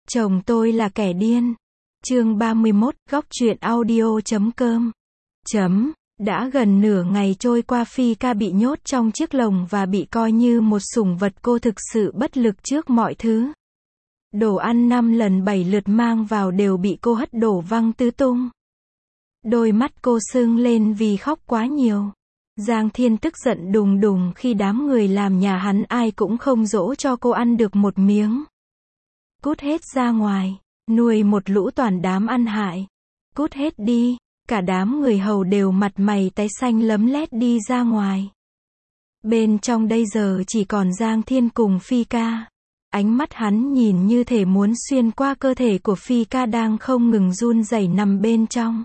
Chồng tôi là kẻ điên. Chương 31, góc truyện audio.com. Đã gần nửa ngày trôi qua Phi Ca bị nhốt trong chiếc lồng và bị coi như một sủng vật, cô thực sự bất lực trước mọi thứ. Đồ ăn 5 lần 7 lượt mang vào đều bị cô hất đổ văng tứ tung. Đôi mắt cô sưng lên vì khóc quá nhiều. Giang Thiên tức giận đùng đùng khi đám người làm nhà hắn ai cũng không dỗ cho cô ăn được một miếng. Cút hết ra ngoài, nuôi một lũ toàn đám ăn hại. Cút hết đi, cả đám người hầu đều mặt mày tái xanh lấm lét đi ra ngoài. Bên trong đây giờ chỉ còn Giang Thiên cùng Phi Ca. Ánh mắt hắn nhìn như thể muốn xuyên qua cơ thể của Phi Ca đang không ngừng run rẩy nằm bên trong.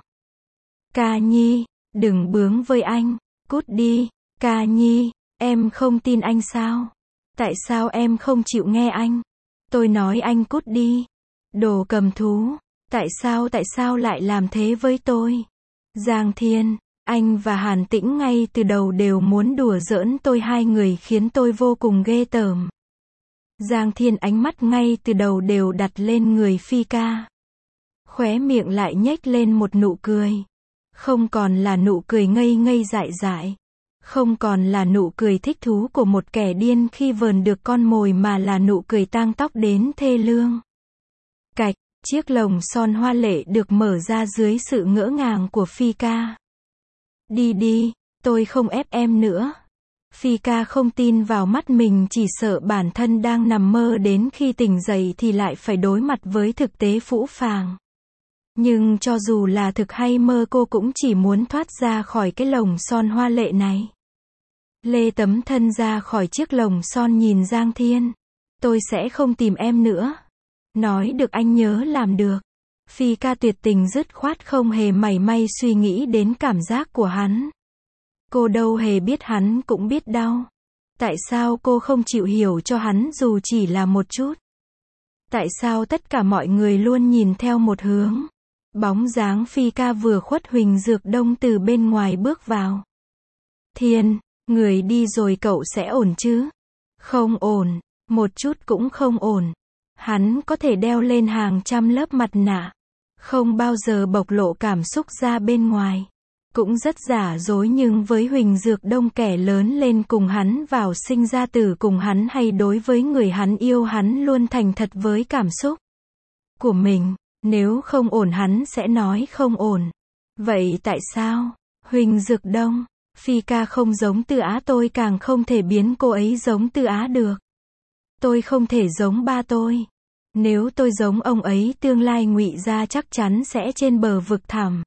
Ca Nhi, đừng bướng với anh, cút đi. Ca Nhi, em không tin anh sao? Tại sao em không chịu nghe anh? Tôi nói anh cút đi. Đồ cầm thú, tại sao lại làm thế với tôi? Giang Thiên, anh và Hàn Tĩnh ngay từ đầu đều muốn đùa giỡn tôi, hai người khiến tôi vô cùng ghê tởm. Giang Thiên ánh mắt ngay từ đầu đều đặt lên người Phi Ca. Khóe miệng lại nhếch lên một nụ cười. Không còn là nụ cười ngây ngây dại dại. Không còn là nụ cười thích thú của một kẻ điên khi vờn được con mồi, mà là nụ cười tang tóc đến thê lương. Cạch, chiếc lồng son hoa lệ được mở ra dưới sự ngỡ ngàng của Phi Ca. Đi đi, tôi không ép em nữa. Phi Ca không tin vào mắt mình, chỉ sợ bản thân đang nằm mơ, đến khi tỉnh dậy thì lại phải đối mặt với thực tế phũ phàng. Nhưng cho dù là thực hay mơ, cô cũng chỉ muốn thoát ra khỏi cái lồng son hoa lệ này. Lê tấm thân ra khỏi chiếc lồng son nhìn Giang Thiên. Tôi sẽ không tìm em nữa. Nói được anh nhớ làm được. Phi Ca tuyệt tình dứt khoát, không hề mảy may suy nghĩ đến cảm giác của hắn. Cô đâu hề biết hắn cũng biết đau. Tại sao cô không chịu hiểu cho hắn dù chỉ là một chút? Tại sao tất cả mọi người luôn nhìn theo một hướng? Bóng dáng Phi Ca vừa khuất, Huỳnh Dược Đông từ bên ngoài bước vào. Thiên, người đi rồi cậu sẽ ổn chứ? Không ổn, một chút cũng không ổn. Hắn có thể đeo lên hàng trăm lớp mặt nạ, không bao giờ bộc lộ cảm xúc ra bên ngoài. Cũng rất giả dối, nhưng với Huỳnh Dược Đông, kẻ lớn lên cùng hắn, vào sinh ra tử cùng hắn, hay đối với người hắn yêu, hắn luôn thành thật với cảm xúc của mình. Nếu không ổn hắn sẽ nói không ổn. Vậy tại sao? Huỳnh Dược Đông, Phi Ca không giống Tư Á, tôi càng không thể biến cô ấy giống Tư Á được. Tôi không thể giống ba tôi. Nếu tôi giống ông ấy, tương lai Ngụy gia chắc chắn sẽ trên bờ vực thẳm.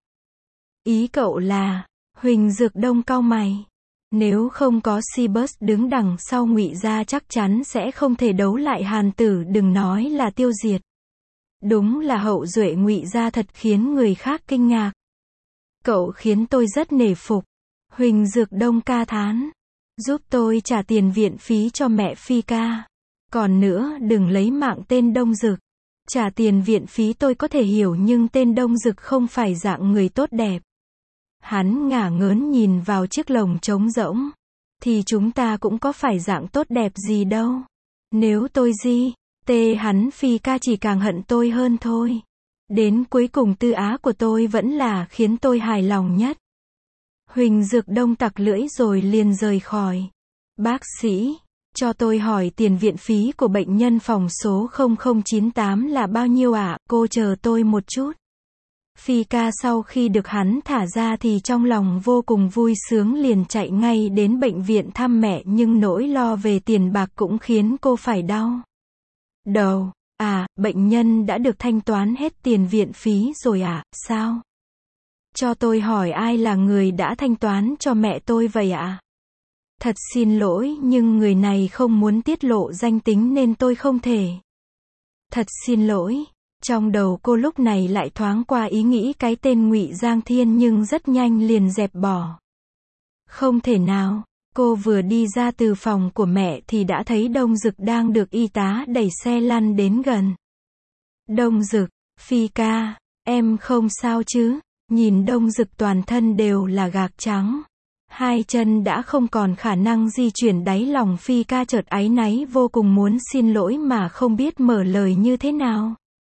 Ý cậu là? Huỳnh Dược Đông cau mày. Nếu không có Cebus đứng đằng sau, Ngụy gia chắc chắn sẽ không thể đấu lại Hàn Tử, đừng nói là tiêu diệt. Đúng là hậu duệ Ngụy gia thật khiến người khác kinh ngạc. Cậu khiến tôi rất nể phục. Huỳnh Dược Đông ca thán. Giúp tôi trả tiền viện phí cho mẹ Phi Ca. Còn nữa, đừng lấy mạng tên Đông Dực. Trả tiền viện phí tôi có thể hiểu, nhưng tên Đông Dực không phải dạng người tốt đẹp. Hắn ngả ngớn nhìn vào chiếc lồng trống rỗng. Thì chúng ta cũng có phải dạng tốt đẹp gì đâu. Nếu tôi hắn Phi Ca chỉ càng hận tôi hơn thôi. Đến cuối cùng Tư Á của tôi vẫn là khiến tôi hài lòng nhất. Huỳnh Dược Đông tặc lưỡi rồi liền rời khỏi. Bác sĩ, cho tôi hỏi tiền viện phí của bệnh nhân phòng số 0098 là bao nhiêu ạ? Cô chờ tôi một chút. Phi Ca sau khi được hắn thả ra thì trong lòng vô cùng vui sướng, liền chạy ngay đến bệnh viện thăm mẹ, nhưng nỗi lo về tiền bạc cũng khiến cô phải đau đầu. Bệnh nhân đã được thanh toán hết tiền viện phí rồi ạ? Sao? Cho tôi hỏi ai là người đã thanh toán cho mẹ tôi vậy ạ? Thật xin lỗi, nhưng người này không muốn tiết lộ danh tính nên tôi không thể. Thật xin lỗi. Trong đầu cô lúc này lại thoáng qua ý nghĩ cái tên Ngụy Giang Thiên, nhưng rất nhanh liền dẹp bỏ. Không thể nào. Cô vừa đi ra từ phòng của mẹ thì đã thấy Đông Dực đang được y tá đẩy xe lăn đến gần. Đông Dực, Phi Ca, em không sao chứ? Nhìn Đông Dực toàn thân đều là gạc trắng. Hai chân đã không còn khả năng di chuyển, đáy lòng Phi Ca chợt áy náy vô cùng, muốn xin lỗi mà không biết mở lời như thế nào.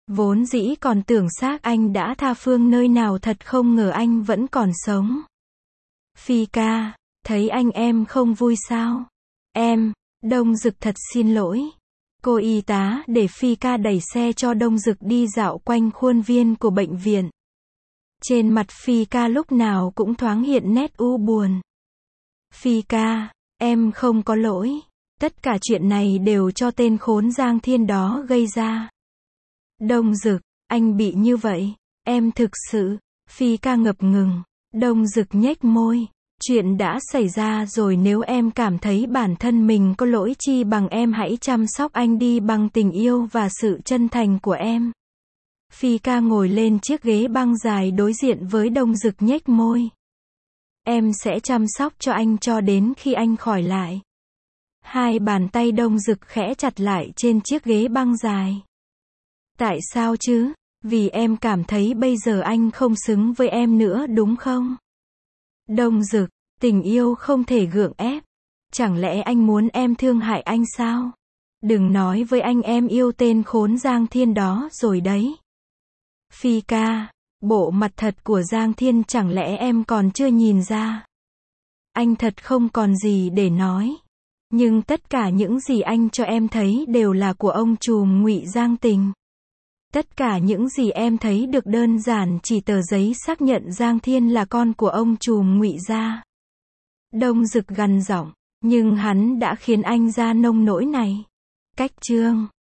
Vốn dĩ còn tưởng xác anh đã tha phương nơi nào, thật không ngờ anh vẫn còn sống. Phi ca, thấy anh em không vui sao? Em, Đông Dực thật xin lỗi. Cô y tá để Phi ca đẩy xe cho Đông Dực đi dạo quanh khuôn viên của bệnh viện. Trên mặt Phi ca lúc nào cũng thoáng hiện nét u buồn. Phi ca, em không có lỗi. Tất cả chuyện này đều cho tên khốn Giang Thiên đó gây ra. Đông Dực, anh bị như vậy. Em thực sự. Phi ca ngập ngừng. Đông Dực nhếch môi. Chuyện đã xảy ra rồi, nếu em cảm thấy bản thân mình có lỗi, chi bằng em hãy chăm sóc anh đi bằng tình yêu và sự chân thành của em. Phi ca ngồi lên chiếc ghế băng dài đối diện với Đông Dực, nhếch môi. Em sẽ chăm sóc cho anh cho đến khi anh khỏi lại. Hai bàn tay Đông Dực khẽ chặt lại trên chiếc ghế băng dài. Tại sao chứ? Vì em cảm thấy bây giờ anh không xứng với em nữa đúng không? Đông Dực, tình yêu không thể gượng ép. Chẳng lẽ anh muốn em thương hại anh sao? Đừng nói với anh em yêu tên khốn Giang Thiên đó rồi đấy. Phi ca, bộ mặt thật của Giang Thiên chẳng lẽ em còn chưa nhìn ra? Anh thật không còn gì để nói. Nhưng tất cả những gì anh cho em thấy đều là của ông trùm Ngụy Giang Tình. Tất cả những gì em thấy được đơn giản chỉ tờ giấy xác nhận Giang Thiên là con của ông trùm Ngụy gia. Đông Dực gằn giọng, nhưng hắn đã khiến anh ra nông nỗi này. Cách chương